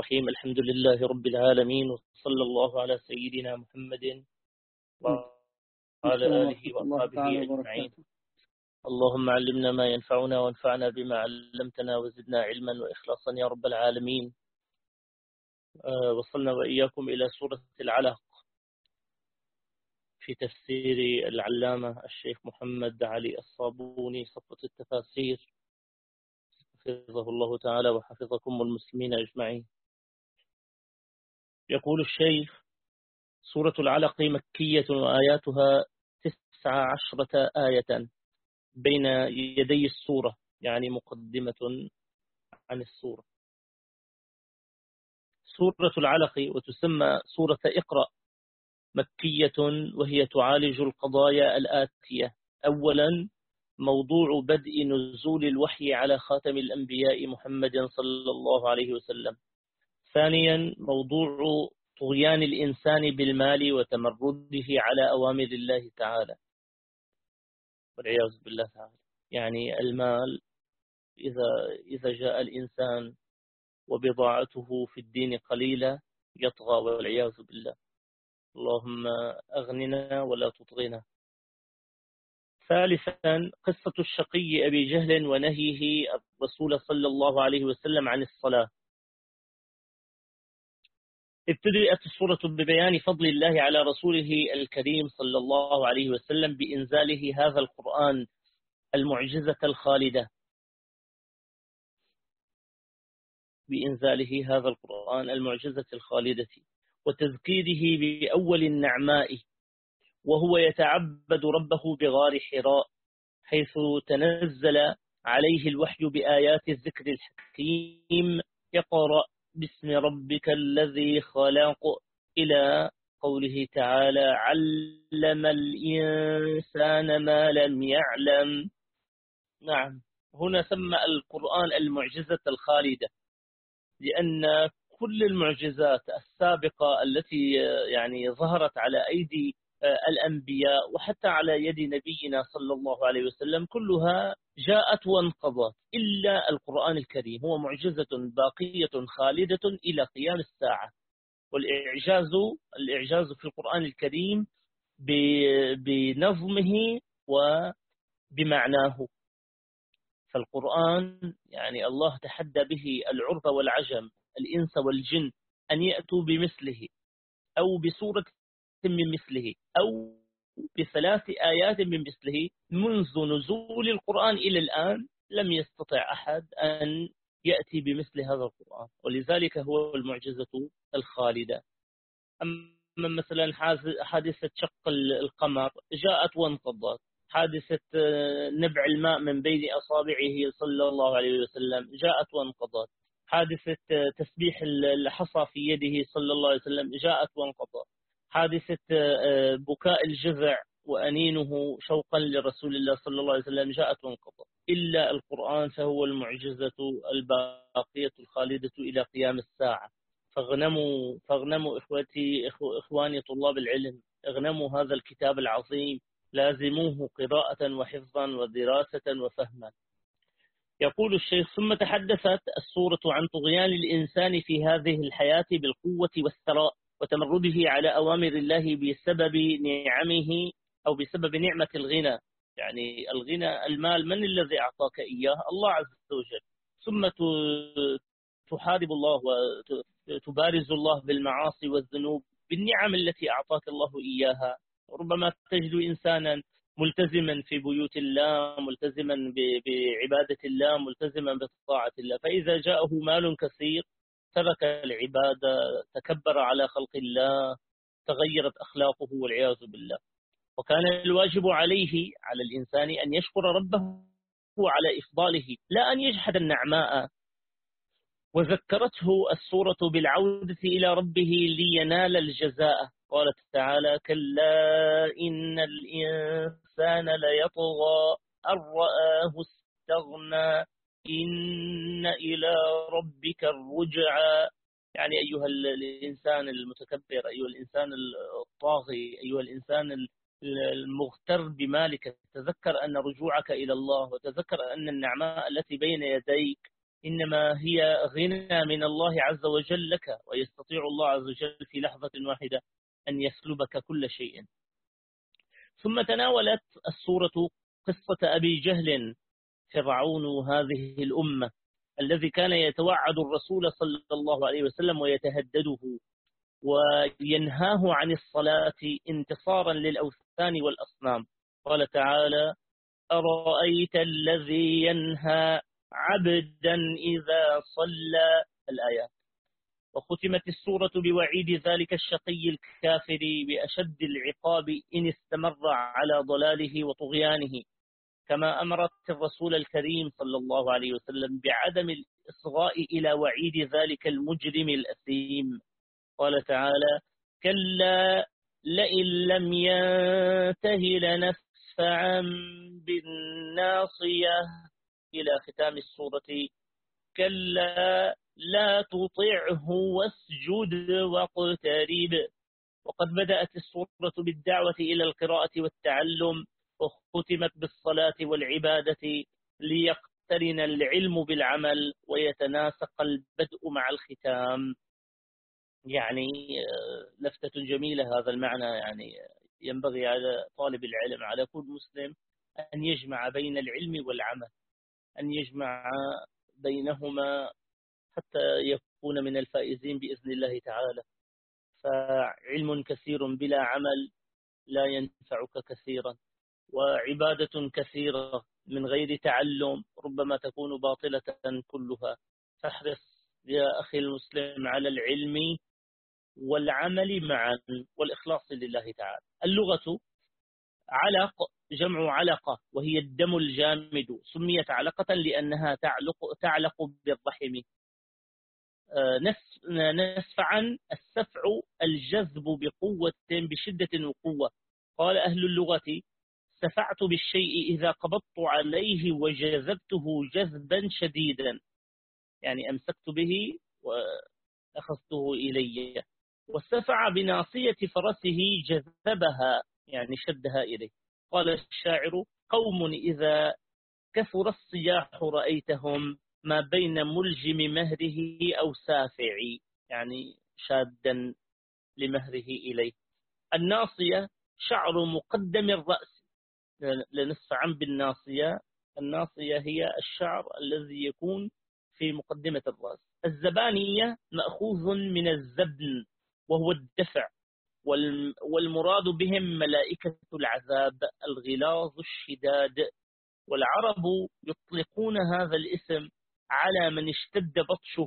الرحيم. الحمد لله رب العالمين، وصلى الله على سيدنا محمد وعلى السلام آله ورحمة الله تعالى وأصحابه أجمعين. وبركاته. اللهم علمنا ما ينفعنا وانفعنا بما علمتنا وزدنا علما وإخلاصا يا رب العالمين. وصلنا وإياكم إلى سورة العلق في تفسير العلامة الشيخ محمد علي الصابوني صفوة التفاسير، حفظه الله تعالى وحفظكم المسلمين أجمعين. يقول الشيخ: سورة العلق مكية وآياتها 19 آية. بين يدي السورة يعني مقدمة عن السورة. سورة العلق وتسمى سورة اقرأ مكية، وهي تعالج القضايا الآتية: أولا، موضوع بدء نزول الوحي على خاتم الأنبياء محمد صلى الله عليه وسلم. ثانيا، موضوع طغيان الإنسان بالمال وتمرده على أوامر الله تعالى والعياذ بالله تعالى. يعني المال إذا جاء الإنسان وبضاعته في الدين قليلة يطغى والعياذ بالله. اللهم أغننا ولا تطغنا. ثالثا، قصة الشقي أبي جهل ونهيه الرسول صلى الله عليه وسلم عن الصلاة. ابتدأت السورة ببيان فضل الله على رسوله الكريم صلى الله عليه وسلم بإنزاله هذا القرآن المعجزة الخالدة، بإنزاله هذا القرآن المعجزة الخالدة، وتذكيره بأول النعماء وهو يتعبد ربه بغار حراء، حيث تنزل عليه الوحي بآيات الذكر الحكيم: اقرأ باسم ربك الذي خلق، إلى قوله تعالى: علم الإنسان ما لم يعلم. نعم، هنا سمى القرآن المعجزة الخالدة، لأن كل المعجزات السابقة التي يعني ظهرت على أيدي الأنبياء وحتى على يد نبينا صلى الله عليه وسلم كلها جاءت وانقضت، إلا القرآن الكريم هو معجزة باقية خالدة إلى قيام الساعة. والإعجاز في القرآن الكريم بنظمه وبمعناه. فالقرآن يعني الله تحدى به العرب والعجم، الإنس والجن، أن يأتوا بمثله أو بسورة من مثله أو بثلاث آيات من مثله. منذ نزول القرآن إلى الآن لم يستطع أحد أن يأتي بمثل هذا القرآن، ولذلك هو المعجزة الخالدة. أما مثلا حادثة شق القمر جاءت وانقضت، حادثة نبع الماء من بين أصابعه صلى الله عليه وسلم جاءت وانقضت، حادثة تسبيح الحصى في يده صلى الله عليه وسلم جاءت وانقضت، حادثة بكاء الجذع وأنينه شوقا لرسول الله صلى الله عليه وسلم جاءت وانقضت، إلا القرآن فهو المعجزة الباقية الخالدة إلى قيام الساعة. فاغنموا إخواني طلاب العلم، اغنموا هذا الكتاب العظيم، لازموه قراءة وحفظا ودراسة وفهما. يقول الشيخ: ثم تحدثت السورة عن طغيان الإنسان في هذه الحياة بالقوة والثراء وتمرده على أوامر الله بسبب نعمه أو بسبب نعمة الغنى. يعني الغنى، المال، من الذي أعطاك إياه؟ الله عز وجل. ثم تحارب الله وتبارز الله بالمعاصي والذنوب بالنعم التي أعطاك الله إياها. ربما تجد إنسانا ملتزما في بيوت الله، ملتزما بعبادة الله، ملتزما بطاعة الله، فإذا جاءه مال كثير ترك العبادة، تكبر على خلق الله، تغيرت أخلاقه والعياذ بالله. وكان الواجب عليه، على الإنسان، أن يشكر ربه على إفضاله، لا أن يجحد النعماء. وذكرته السورة بالعودة إلى ربه لينال الجزاء. قالت تعالى: كلا إن الإنسان ليطغى أن رآه استغنى إن إلى ربك الرجعى. يعني أيها الإنسان المتكبر، أيها الإنسان الطاغي، أيها الإنسان المغتر بمالك، تذكر أن رجوعك إلى الله، وتذكر أن النعماء التي بين يديك إنما هي غنى من الله عز وجل لك، ويستطيع الله عز وجل في لحظة واحدة أن يسلبك كل شيء. ثم تناولت السورة قصة أبي جهل فرعون هذه الأمة، الذي كان يتوعد الرسول صلى الله عليه وسلم ويتهدده وينهاه عن الصلاة انتصارا للأوثان والأصنام. قال تعالى: أرأيت الذي ينهى عبدا إذا صلى، الآيات. وختمت السورة بوعيد ذلك الشقي الكافر بأشد العقاب إن استمر على ضلاله وطغيانه، كما أمرت الرسول الكريم صلى الله عليه وسلم بعدم الإصغاء إلى وعيد ذلك المجرم الأثيم. قال تعالى: كلا لئن لم ينته لنسفعا بالناصية، إلى ختام السورة: كلا لا تطعه واسجد واقترب. وقد بدأت السورة بالدعوة إلى القراءة والتعلم، وختمت بالصلاة والعبادة ليقترن العلم بالعمل ويتناسق البدء مع الختام. يعني لفتة جميلة هذا المعنى. يعني ينبغي على طالب العلم، على كل مسلم، أن يجمع بين العلم والعمل، أن يجمع بينهما حتى يكون من الفائزين بإذن الله تعالى. فعلم كثير بلا عمل لا ينفعك كثيرا، وعبادة كثيرة من غير تعلم ربما تكون باطلة كلها. فاحرص يا أخي المسلم على العلم والعمل معا والإخلاص لله تعالى. اللغة علق، جمع علقة، وهي الدم الجامد، سميت علقة لأنها تعلق بالرحم. نسفعا، السفع الجذب بقوة، بشدة وقوة. قال أهل اللغة: سفعت بالشيء إذا قبضت عليه وجذبته جذبا شديدا، يعني أمسكت به وأخذته إلي. والسفع بناصية فرسه جذبها، يعني شدها إليه. قال الشاعر: قوم إذا كثر الصياح رأيتهم ما بين ملجم مهره أو سافع، يعني شادا لمهره إليه. الناصية شعر مقدم الرأس، لنسفعا بالناصية. الناصية هي الشعر الذي يكون في مقدمة الرأس. الزبانية مأخوذ من الزبن وهو الدفع، والمراد بهم ملائكة العذاب الغلاظ الشداد. والعرب يطلقون هذا الاسم على من اشتد بطشه.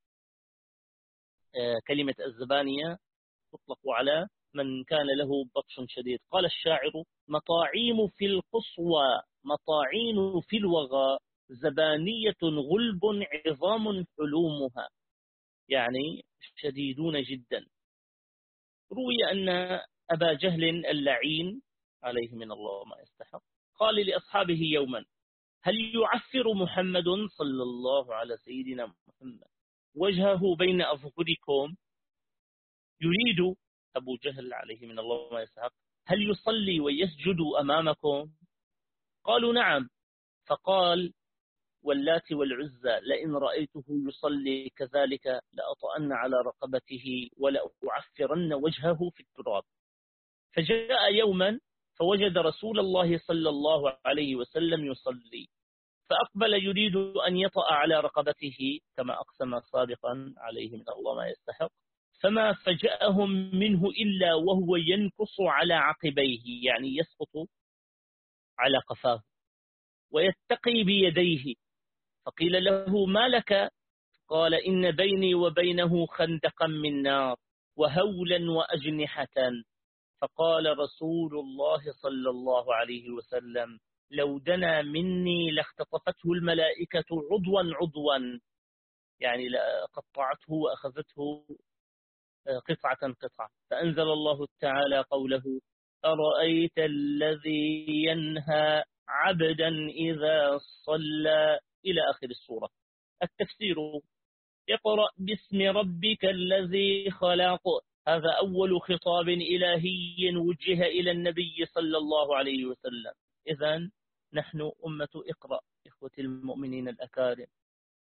كلمة الزبانية تطلق على من كان له بطش شديد. قال الشاعر: مطاعيم في القصوى مطاعين في الوغى، زبانية غلب عظام حلومها، يعني شديدون جدا. روي أن أبا جهل اللعين عليه من الله ما يستحق قال لأصحابه يوما: هل يعفر محمد صلى الله على سيدنا محمد وجهه بين أظهركم؟ يريد أبو جهل عليه من الله ما يستحق: هل يصلي ويسجد أمامكم؟ قالوا: نعم. فقال: واللات والعزى لئن رأيته يصلي كذلك لأطأن على رقبته ولأعفرن وجهه في التراب. فجاء يوما فوجد رسول الله صلى الله عليه وسلم يصلي، فأقبل يريد أن يطأ على رقبته كما أقسم صادقا عليه من الله ما يستحق، فما فجأهم منه إلا وهو ينكص على عقبيه، يعني يسقط على قفاه ويتقي بيديه. فقيل له: ما لك؟ قال: إن بيني وبينه خندقا من نار وهولا وأجنحة. فقال رسول الله صلى الله عليه وسلم: لو دنا مني لاختطفته الملائكة عضوا عضوا، يعني قطعته وأخذته قطعة قطعة. فأنزل الله تعالى قوله: أرأيت الذي ينهى عبدا إذا صلى، إلى آخر السورة. التفسير: اقرأ باسم ربك الذي خلق. هذا أول خطاب إلهي وجه إلى النبي صلى الله عليه وسلم. إذن نحن أمة اقرأ، إخوة المؤمنين الأكارم.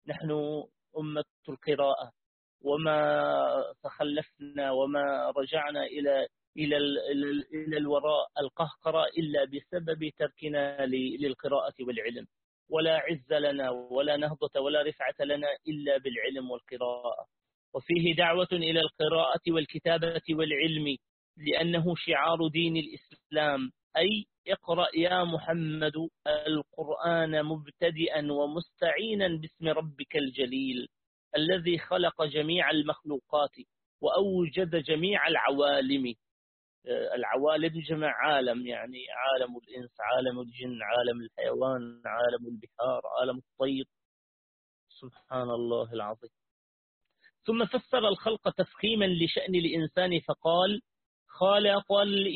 نحن أمة القراءة، وما تخلفنا وما رجعنا إلى الوراء القهقرة إلا بسبب تركنا للقراءة والعلم. ولا عز لنا ولا نهضة ولا رفعة لنا إلا بالعلم والقراءة. وفيه دعوة إلى القراءة والكتابة والعلم، لأنه شعار دين الإسلام، أي اقرأ يا محمد القرآن مبتدئا ومستعينا باسم ربك الجليل الذي خلق جميع المخلوقات وأوجد جميع العوالم. العوالم جمع عالم، يعني عالم الإنس، عالم الجن، عالم الحيوان، عالم البحار، عالم الطير. سبحان الله العظيم. ثم فسر الخلق تفخيما لشأن الإنسان فقال: خلق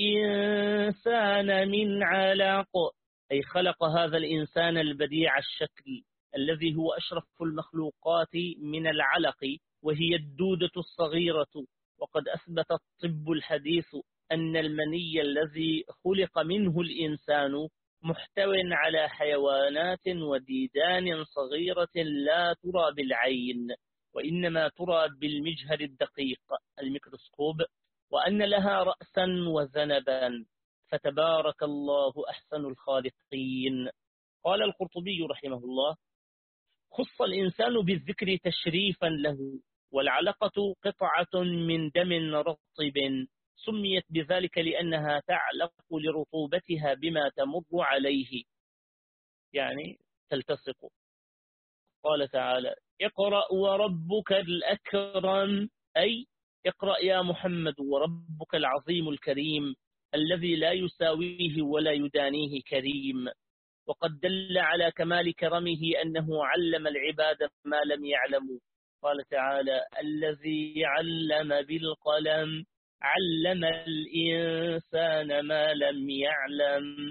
الإنسان من علق، أي خلق هذا الإنسان البديع الشكل الذي هو أشرف المخلوقات من العلق، وهي الدودة الصغيرة. وقد أثبت الطب الحديث أن المني الذي خلق منه الإنسان محتوى على حيوانات وديدان صغيرة لا ترى بالعين، وإنما ترى بالمجهر الدقيق الميكروسكوب، وأن لها رأسا وذنبا، فتبارك الله أحسن الخالقين. قال القرطبي رحمه الله: خص الإنسان بالذكر تشريفا له، والعلقة قطعة من دم رطب سميت بذلك لأنها تعلق لرطوبتها بما تمر عليه، يعني تلتصق. قال تعالى: اقرأ وربك الأكرم، أي اقرأ يا محمد وربك العظيم الكريم الذي لا يساويه ولا يدانيه كريم. وقد دل على كمال كرمه أنه علم العباد ما لم يعلموا. قال تعالى: الذي علم بالقلم علم الإنسان ما لم يعلم.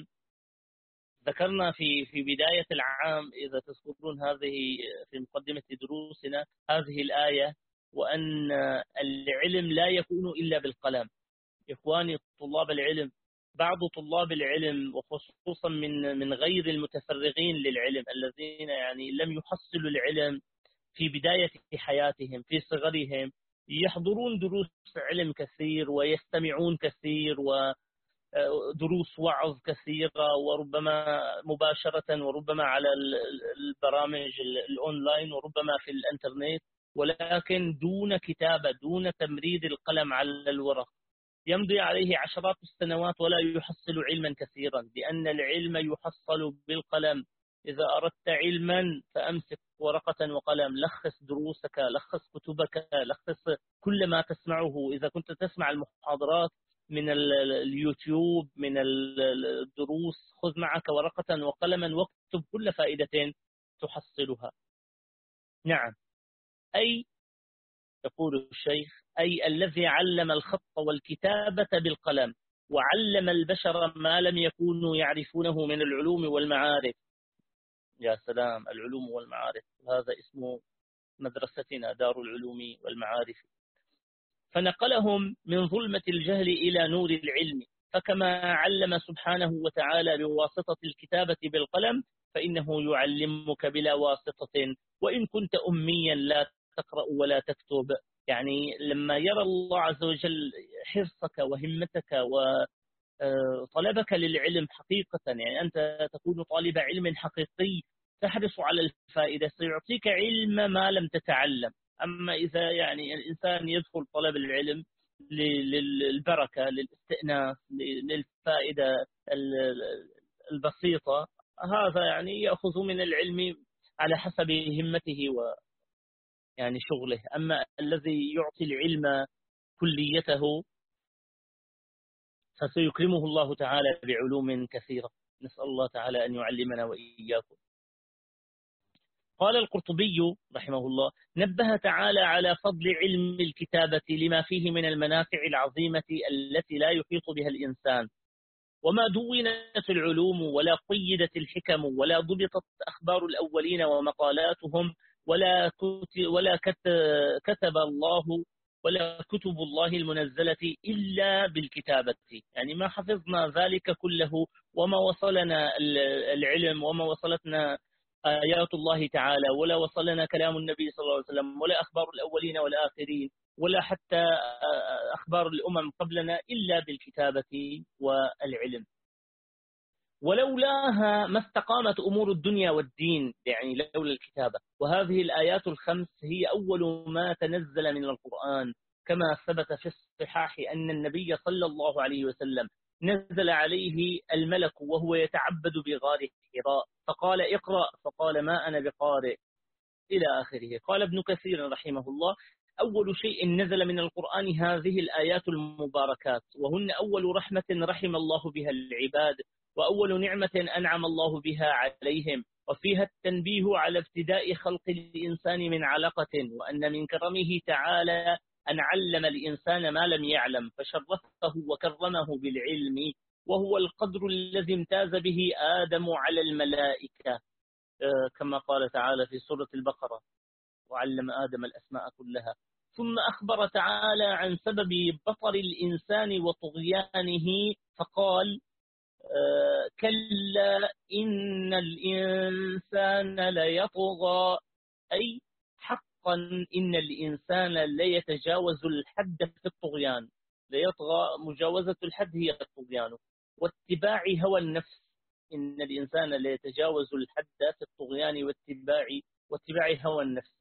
ذكرنا في بداية العام، إذا تذكرون، هذه في مقدمة دروسنا هذه الآية، وأن العلم لا يكون إلا بالقلم. إخواني طلاب العلم، بعض طلاب العلم وخصوصا من غير المتفرغين للعلم، الذين يعني لم يحصلوا العلم في بداية حياتهم في صغرهم، يحضرون دروس علم كثير ويستمعون كثير ودروس وعظ كثيرة، وربما مباشرة وربما على البرامج الأونلاين وربما في الإنترنت، ولكن دون كتابة، دون تمريد القلم على الورق. يمضي عليه عشرات السنوات ولا يحصل علما كثيرا، لأن العلم يحصل بالقلم. إذا أردت علما فأمسك ورقة وقلم، لخص دروسك، لخص كتبك، لخص كل ما تسمعه. إذا كنت تسمع المحاضرات من اليوتيوب، من الدروس، خذ معك ورقة وقلما واكتب كل فائدة تحصلها. نعم، أي يقول الشيخ: أي الذي علم الخط والكتابة بالقلم، وعلم البشر ما لم يكونوا يعرفونه من العلوم والمعارف. يا سلام، العلوم والمعارف، هذا اسم مدرستنا، دار العلوم والمعارف. فنقلهم من ظلمة الجهل إلى نور العلم. فكما علم سبحانه وتعالى بواسطة الكتابة بالقلم، فإنه يعلمك بلا واسطة، وإن كنت أميا لا تقرأ ولا تكتب. يعني لما يرى الله عز وجل حرصك وهمتك وطلبك للعلم حقيقة، يعني أنت تكون طالب علم حقيقي تحرص على الفائدة، سيعطيك علم ما لم تتعلم. أما إذا يعني الإنسان يدخل طلب العلم للبركة، للاستئناس، للفائدة البسيطة، هذا يعني يأخذ من العلم على حسب همته يعني شغله. أما الذي يعطي العلم كليته فسيكرمه الله تعالى بعلوم كثيرة. نسأل الله تعالى أن يعلمنا وإياكم. قال القرطبي رحمه الله: نبه تعالى على فضل علم الكتابة لما فيه من المنافع العظيمة التي لا يحيط بها الإنسان. وما دونت العلوم ولا قيدت الحكم ولا ضبطت أخبار الأولين ومقالاتهم ولا كتب الله ولا كتب الله المنزلة إلا بالكتابة. يعني ما حفظنا ذلك كله، وما وصلنا العلم وما وصلتنا آيات الله تعالى، ولا وصلنا كلام النبي صلى الله عليه وسلم، ولا أخبار الأولين والآخرين، ولا حتى أخبار الأمم قبلنا، إلا بالكتابة والعلم. ولولاها ما استقامت أمور الدنيا والدين، يعني لولا الكتابة. وهذه الآيات الخمس هي أول ما تنزل من القرآن، كما ثبت في الصحاح أن النبي صلى الله عليه وسلم نزل عليه الملك وهو يتعبد بغار حراء، فقال اقرأ، فقال ما أنا بقارئ، إلى آخره. قال ابن كثير رحمه الله: أول شيء نزل من القرآن هذه الآيات المباركات، وهن أول رحمة رحم الله بها العباد، وأول نعمة أنعم الله بها عليهم، وفيها التنبيه على ابتداء خلق الإنسان من علقة، وأن من كرمه تعالى أن علم الإنسان ما لم يعلم، فشرفه وكرمه بالعلم، وهو القدر الذي امتاز به آدم على الملائكة، كما قال تعالى في سورة البقرة: وعلم آدم الأسماء كلها. ثم أخبر تعالى عن سبب بطر الإنسان وطغيانه، فقال: كلا إن الإنسان ليطغى، أي حقا إن الإنسان ليتجاوز الحد في الطغيان. ليطغى، مجاوزة الحد هي الطغيان، واتباع هوى النفس. إن الإنسان ليتجاوز الحد في الطغيان واتباع هوى النفس.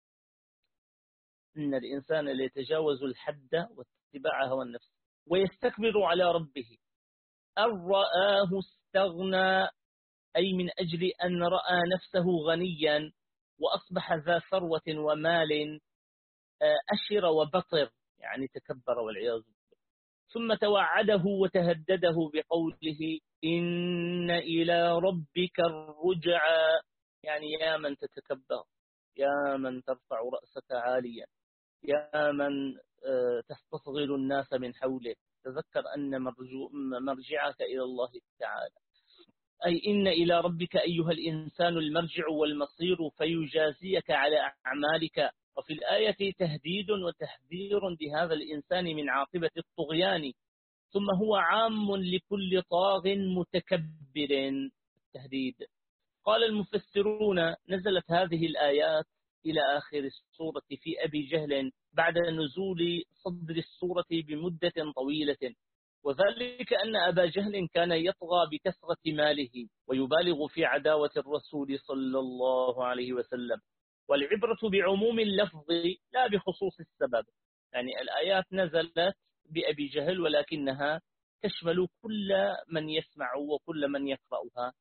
إن الإنسان ليتجاوز الحد واتباع هوى النفس، ويستكبر على ربه. أن رآه استغنى، أي من أجل أن رأى نفسه غنيا وأصبح ذا ثروة ومال، أشر وبطر، يعني تكبر والعياذ بالله. ثم توعده وتهدده بقوله: إن إلى ربك الرجعى، يعني يا من تتكبر، يا من ترفع رأسك عاليا، يا من تستصغر الناس من حولك، تذكر أن مرجعك إلى الله تعالى. أي إن إلى ربك أيها الإنسان المرجع والمصير، فيجازيك على أعمالك. وفي الآية تهديد وتحذير بهذا الإنسان من عاقبة الطغيان، ثم هو عام لكل طاغ متكبر. التهديد. قال المفسرون: نزلت هذه الآيات إلى آخر السورة في أبي جهل بعد نزول صدر السورة بمدة طويلة، وذلك أن أبا جهل كان يطغى بكثرة ماله ويبالغ في عداوة الرسول صلى الله عليه وسلم. والعبرة بعموم اللفظ لا بخصوص السبب، يعني الآيات نزلت بأبي جهل ولكنها تشمل كل من يسمع وكل من يقرأها.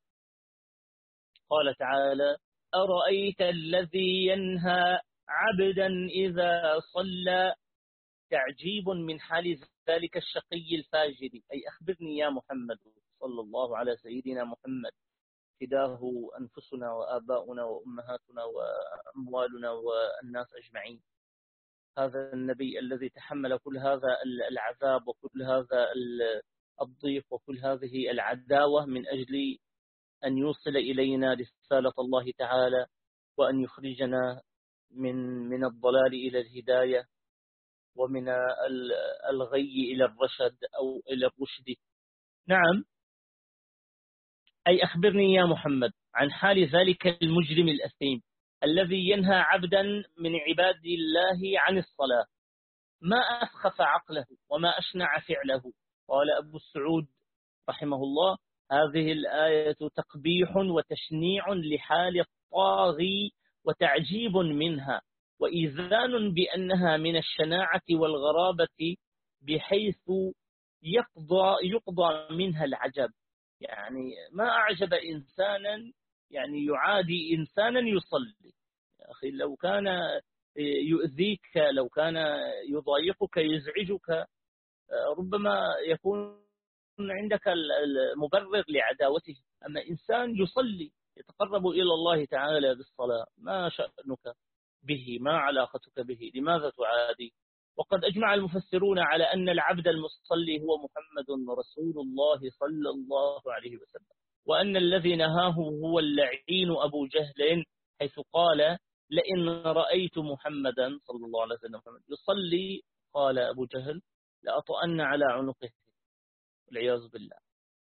قال تعالى: أرأيت الذي ينهى عبدا إذا صلى، تعجيب من حال ذلك الشقي الفاجر، أي أخبرني يا محمد صلى الله على سيدنا محمد، فداه أنفسنا وآباؤنا وأمهاتنا وأموالنا والناس أجمعين. هذا النبي الذي تحمل كل هذا العذاب وكل هذا الضيق وكل هذه العداوة من أجل أن يوصل إلينا رسالة الله تعالى، وأن يخرجنا من الضلال إلى الهداية، ومن الغي إلى الرشد أو إلى الرشد. نعم، أي أخبرني يا محمد عن حال ذلك المجرم الأثيم الذي ينهى عبدا من عباد الله عن الصلاة. ما أسخف عقله وما أشنع فعله. قال أبو السعود رحمه الله: هذه الآية تقبيح وتشنيع لحال الطاغي وتعجيب منها، وإذان بأنها من الشناعة والغرابة، بحيث يقضى منها العجب. يعني ما أعجب إنسانا يعني يعادي إنسانا يصلي. يا أخي، لو كان يؤذيك، لو كان يضايقك يزعجك، ربما يكون عندك المبرر لعداوته. أما إنسان يصلي يتقرب إلى الله تعالى بالصلاة، ما شأنك به؟ ما علاقتك به؟ لماذا تعادي؟ وقد أجمع المفسرون على أن العبد المصلي هو محمد رسول الله صلى الله عليه وسلم، وأن الذي نهاه هو اللعين أبو جهل، حيث قال: لئن رأيت محمدا صلى الله عليه وسلم يصلي، قال أبو جهل، لأطأن على عنقه والعياذ بالله.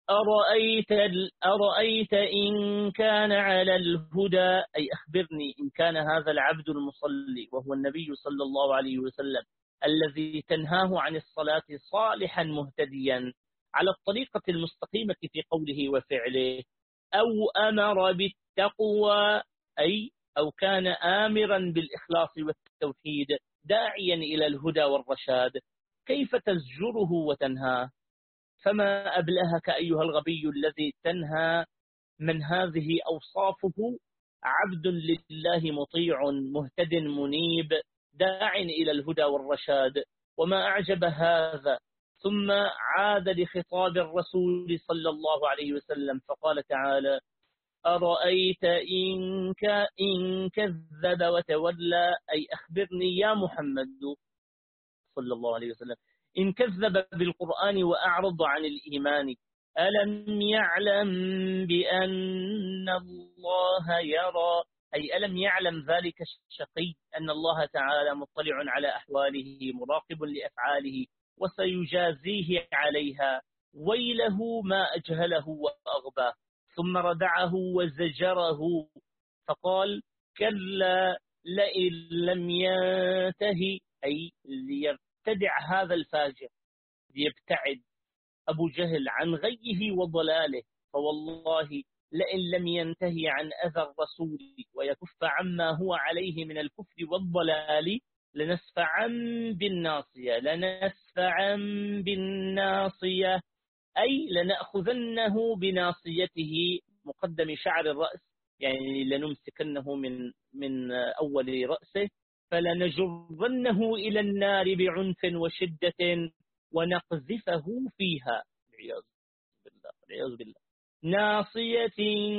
أرأيت إن كان على الهدى، أي أخبرني إن كان هذا العبد المصلي وهو النبي صلى الله عليه وسلم الذي تنهاه عن الصلاة صالحا مهتديا على الطريقة المستقيمة في قوله وفعله، أو أمر بالتقوى، أو كان آمرا بالإخلاص والتوحيد داعيا إلى الهدى والرشاد، كيف تزجره وتنهاه؟ فما أبلهك أيها الغبي الذي تنهى من هذه أوصافه عبد لله مطيع مهتد منيب داع إلى الهدى والرشاد. وما أعجب هذا. ثم عاد لخطاب الرسول صلى الله عليه وسلم فقال تعالى: أرأيت إن كذب وتولى، أي أخبرني يا محمد صلى الله عليه وسلم إن كذب بالقرآن وأعرض عن الإيمان، ألم يعلم بأن الله يرى، أي ألم يعلم ذلك الشقي أن الله تعالى مطلع على أحواله مراقب لأفعاله وسيجازيه عليها، ويله ما أجهله وأغباه. ثم ردعه وزجره فقال: كلا لئن لم ينتهي، أي ليبتدع هذا الفاجر، ليبتعد أبو جهل عن غيه وضلاله، فوالله لئن لم ينتهي عن أذى الرسول ويكف عما هو عليه من الكفر والضلال لنسفعا بالناصية، أي لنأخذنه بناصيته مقدم شعر الرأس، يعني لنمسكنه من أول رأسه، فلنجرنه إلى النار بعنف وشدة ونقذفه فيها، والعياذ بالله. ناصية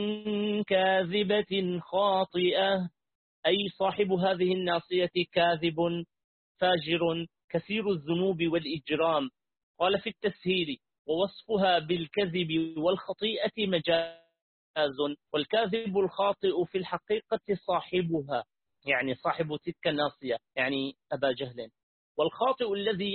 كاذبة خاطئة، أي صاحب هذه الناصية كاذب فاجر كثير الذنوب والإجرام. قال في التسهيل: ووصفها بالكذب والخطيئة مجاز، والكاذب الخاطئ في الحقيقة صاحبها، يعني صاحب تلك الناصية، يعني أبا جهل. والخاطئ الذي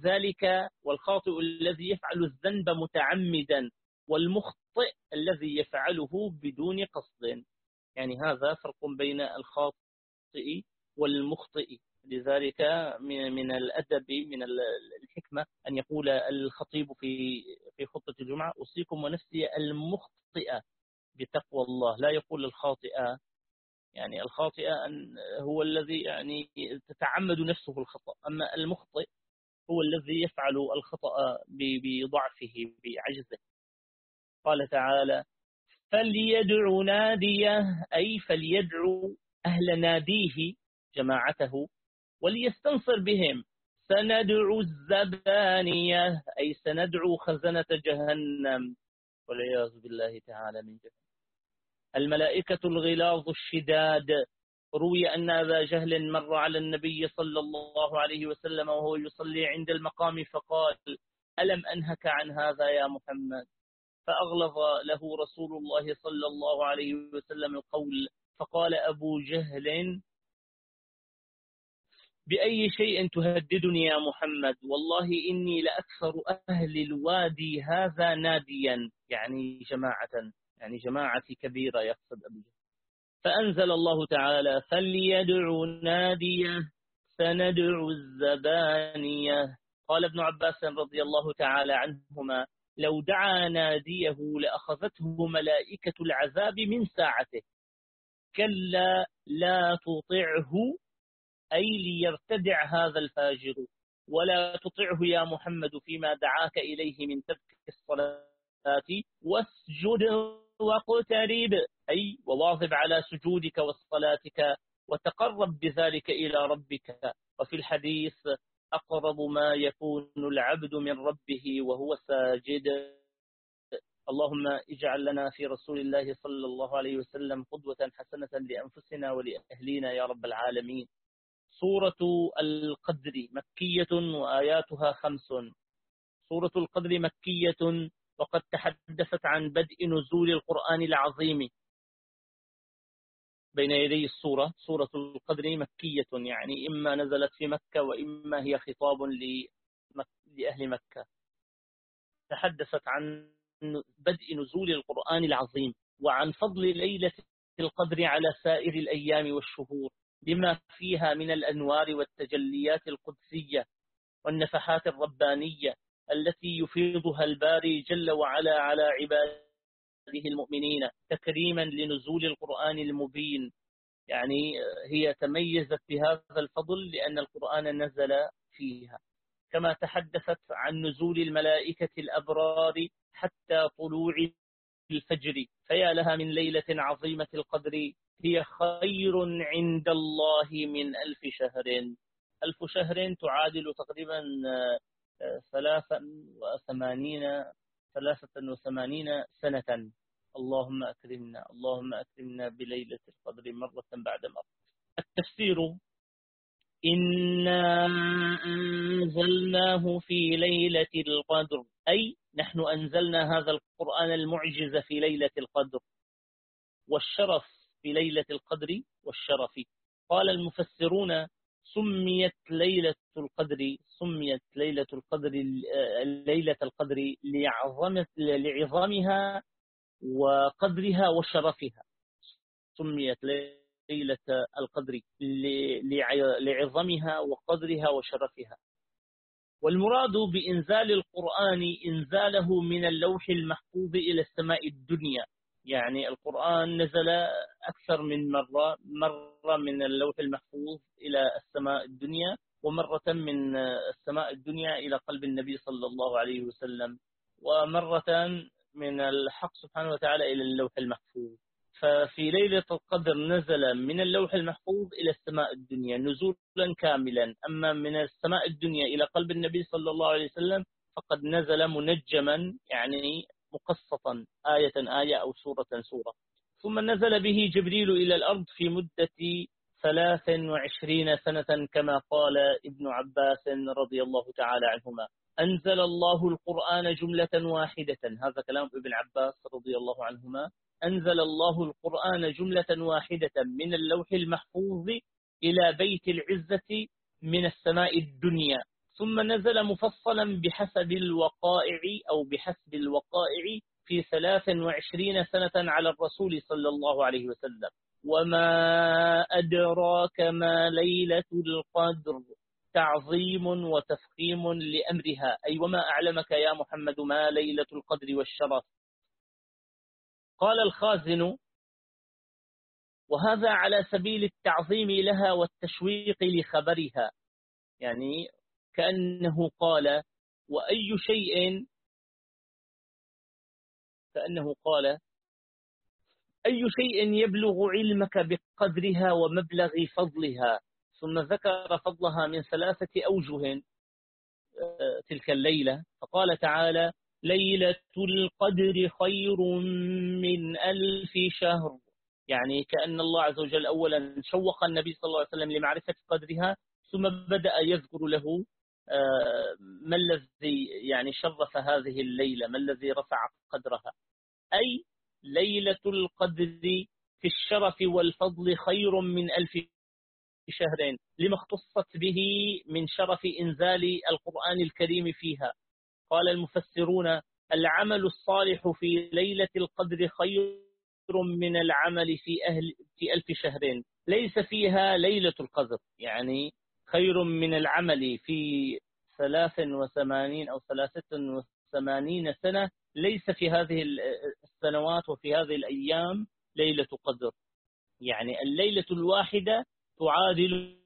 يفعل الذنب متعمدا، والمخطئ الذي يفعله بدون قصد. يعني هذا فرق بين الخاطئ والمخطئ. لذلك من الأدب من الحكمة أن يقول الخطيب في خطبة الجمعة: أوصيكم ونفسي المخطئة بتقوى الله، لا يقول الخاطئة. يعني الخاطئ هو الذي يعني تتعمد نفسه الخطأ، أما المخطئ هو الذي يفعل الخطأ بضعفه بعجزه. قال تعالى: فليدع ناديه، أي فليدعو أهل ناديه جماعته وليستنصر بهم. سندعو الزبانية، أي سندعو خزنة جهنم، والعياذ بالله تعالى من جهنم. الملائكة الغلاظ الشداد. روي أن أبا جهل مر على النبي صلى الله عليه وسلم وهو يصلي عند المقام فقال: ألم أنهك عن هذا يا محمد؟ فأغلظ له رسول الله صلى الله عليه وسلم القول، فقال أبو جهل: بأي شيء تهددني يا محمد؟ والله إني لأكثر أهل الوادي هذا ناديا، يعني جماعة كبيرة يقصد أبو جهل. فأنزل الله تعالى: فليدع ناديه سندع الزبانية. قال ابن عباس رضي الله تعالى عنهما: لو دعا ناديه لأخذته ملائكة العذاب من ساعته. كلا لا تطعه، أي ليرتدع هذا الفاجر، ولا تطعه يا محمد فيما دعاك إليه من ترك الصلاة، واسجد واقترب، أي وواظب على سجودك وصلاتك وتقرب بذلك إلى ربك. وفي الحديث: أقرب ما يكون العبد من ربه وهو ساجد. اللهم اجعل لنا في رسول الله صلى الله عليه وسلم قدوة حسنة لأنفسنا ولأهلينا يا رب العالمين. سورة القدر مكية وآياتها 5. سورة القدر مكية، وقد تحدثت عن بدء نزول القرآن العظيم بين يدي السورة. سورة القدر مكية، يعني إما نزلت في مكة وإما هي خطاب لأهل مكة. تحدثت عن بدء نزول القرآن العظيم، وعن فضل ليلة القدر على سائر الأيام والشهور لما فيها من الأنوار والتجليات القدسية والنفحات الربانية التي يفيضها الباري جل وعلا على عباده المؤمنين تكريما لنزول القرآن المبين. يعني هي تميزت بهذا الفضل لأن القرآن نزل فيها، كما تحدثت عن نزول الملائكة الأبرار حتى طلوع الفجر، فيا لها من ليلة عظيمة القدر هي خير عند الله من 1000 شهر. 1000 شهر تعادل تقريبا 83 سنة. اللهم أكرمنا، اللهم أكرمنا بليلة القدر مرة بعد مرة. التفسير: إنا أنزلناه في ليلة القدر، أي نحن أنزلنا هذا القرآن المعجز في ليلة القدر، والشرف في ليلة القدر والشرف. قال المفسرون: سميت ليلة القدر ليلة القدر لعظمها وقدرها وشرفها. سميت ليلة القدر لعظمها وقدرها وشرفها. والمراد بإنزال القرآن إنزاله من اللوح المحفوظ إلى السماء الدنيا، يعني القرآن نزل أكثر من مرة من اللوح المحفوظ إلى السماء الدنيا، ومرة من السماء الدنيا إلى قلب النبي صلى الله عليه وسلم، ومرة من الحق سبحانه وتعالى إلى اللوح المحفوظ. ففي ليلة القدر نزل من اللوح المحفوظ إلى السماء الدنيا نزولا كاملا، أما من السماء الدنيا إلى قلب النبي صلى الله عليه وسلم فقد نزل منجما، يعني مقسطا آية آية أو سورة سورة. ثم نزل به جبريل إلى الأرض في مدة 23 سنة كما قال ابن عباس رضي الله تعالى عنهما: أنزل الله القرآن جملة واحدة. هذا كلام ابن عباس رضي الله عنهما: أنزل الله القرآن جملة واحدة من اللوح المحفوظ إلى بيت العزة من السماء الدنيا، ثم نزل مفصلا بحسب الوقائع في 23 سنة على الرسول صلى الله عليه وسلم. وما أدراك ما ليلة القدر، تعظيم وتفخيم لأمرها، أي وما أعلمك يا محمد ما ليلة القدر والشرف. قال الخازن: وهذا على سبيل التعظيم لها والتشويق لخبرها، يعني كأنه قال أي شيء يبلغ علمك بقدرها ومبلغ فضلها. ثم ذكر فضلها من 3 أوجه تلك الليلة، فقال تعالى: ليلة القدر خير من 1000 شهر. يعني كأن الله عز وجل أولا شوق النبي صلى الله عليه وسلم لمعرفة قدرها، ثم بدأ يذكر له ما الذي يعني شرف هذه الليلة، ما الذي رفع قدرها. أي ليلة القدر في الشرف والفضل خير من 1000 شهر، لما اختصت به من شرف إنزال القرآن الكريم فيها. قال المفسرون: العمل الصالح في ليلة القدر خير من العمل في 1000 شهر ليس فيها ليلة القدر، يعني خير من العمل في 83 أو 83 سنة ليس في هذه السنوات وفي هذه الأيام ليلة قدر. يعني الليلة الواحدة تعادل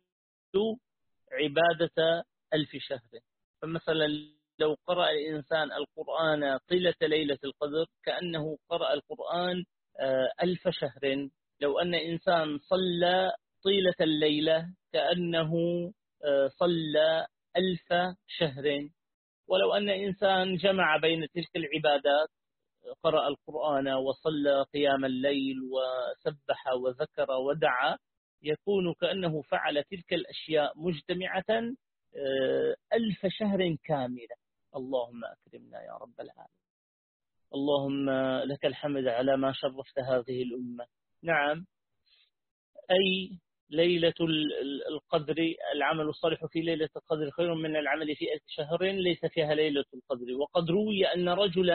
عبادة 1000 شهر. فمثلا لو قرأ الإنسان القرآن طيلة ليلة القدر كأنه قرأ القرآن 1000 شهر. لو أن إنسان صلى طيلة الليلة كأنه صلى 1000 شهر. ولو أن إنسان جمع بين تلك العبادات، قرأ القرآن وصلى قيام الليل وسبح وذكر ودعا، يكون كأنه فعل تلك الأشياء مجتمعة 1000 شهر كاملة. اللهم أكرمنا يا رب العالمين. اللهم لك الحمد على ما شرفت هذه الأمة. نعم، أي ليلة القدر، العمل الصالح في ليلة القدر خير من العمل في 1000 شهر ليس فيها ليلة القدر. وقد روي أن رجلا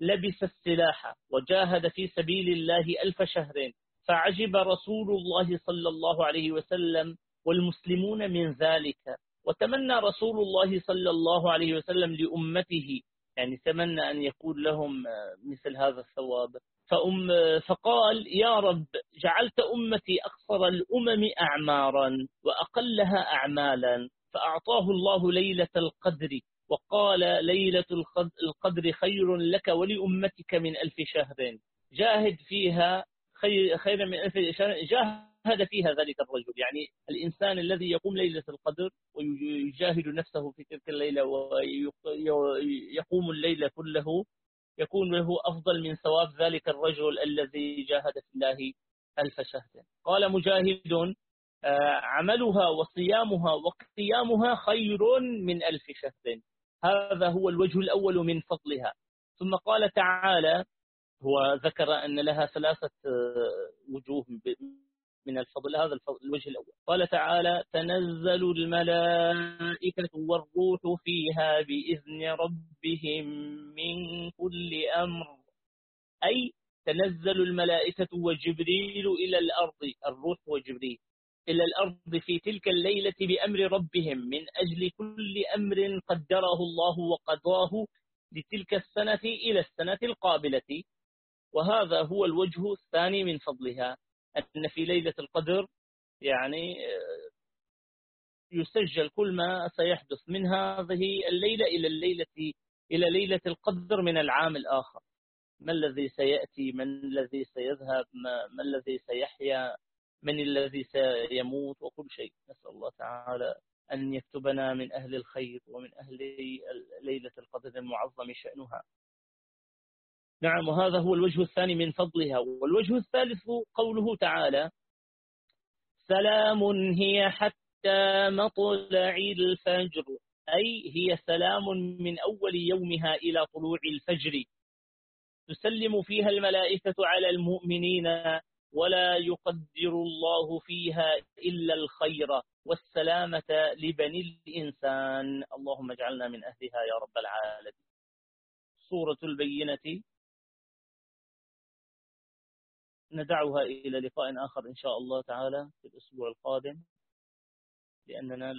لبس السلاح وجاهد في سبيل الله 1000 شهر، فعجب رسول الله صلى الله عليه وسلم والمسلمون من ذلك، وتمنى رسول الله صلى الله عليه وسلم لأمته، يعني تمنى أن يكون لهم مثل هذا الثواب. فقال: يا رب، جعلت أمتي أقصر الأمم أعمارا وأقلها أعمالا، فأعطاه الله ليلة القدر، وقال: ليلة القدر خير لك ولأمتك من 1000 شهر، جاهد فيها خير من 1000 شهر. جاهد فيها ذلك الرجل، يعني الإنسان الذي يقوم ليلة القدر ويجاهد نفسه في تلك الليلة ويقوم الليل كله، يكون له أفضل من ثواب ذلك الرجل الذي جاهد في الله 1000 شهر. قال مجاهد: عملها وصيامها وقيامها خير من 1000 شهر. هذا هو الوجه الأول من فضلها. ثم قال تعالى، هو ذكر أن لها 3 وجوه من الفضل، هذا الوجه الأول. قال تعالى: تنزل الملائكة والروح فيها بإذن ربهم من كل أمر، أي تنزل الملائكة وجبريل إلى الأرض، الروح وجبريل إلى الأرض في تلك الليلة بأمر ربهم من أجل كل أمر قدره الله وقضاه لتلك السنة إلى السنة القابلة. وهذا هو الوجه الثاني من فضلها، أن في ليلة القدر يعني يسجل كل ما سيحدث من هذه الليلة إلى ليلة القدر من العام الآخر. ما الذي سيأتي، من الذي سيذهب، ما الذي سيحيا، من الذي سيموت، وكل شيء. نسأل الله تعالى أن يكتبنا من أهل الخير ومن أهل ليلة القدر المعظم شأنها. نعم، وهذا هو الوجه الثاني من فضلها. والوجه الثالث قوله تعالى: سلام هي حتى مطلع الفجر، أي هي سلام من أول يومها إلى طلوع الفجر، تسلم فيها الملائكة على المؤمنين، ولا يقدر الله فيها إلا الخير والسلامة لبني الإنسان. اللهم اجعلنا من أهلها يا رب العالمين. سورة البينة ندعها إلى لقاء آخر إن شاء الله تعالى في الأسبوع القادم، لأننا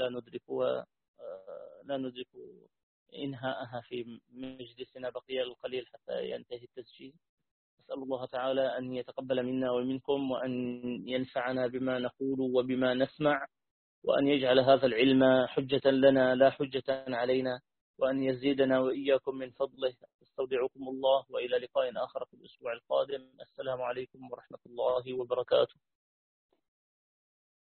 لا ندرك إنهاءها في مجلسنا، بقي القليل حتى ينتهي التسجيل. أسأل الله تعالى أن يتقبل منا ومنكم، وأن ينفعنا بما نقول وبما نسمع، وأن يجعل هذا العلم حجة لنا لا حجة علينا، وأن يزيدنا وإياكم من فضله. استودعكم الله، وإلى لقاء آخر في الأسبوع القادم. السلام عليكم ورحمة الله وبركاته.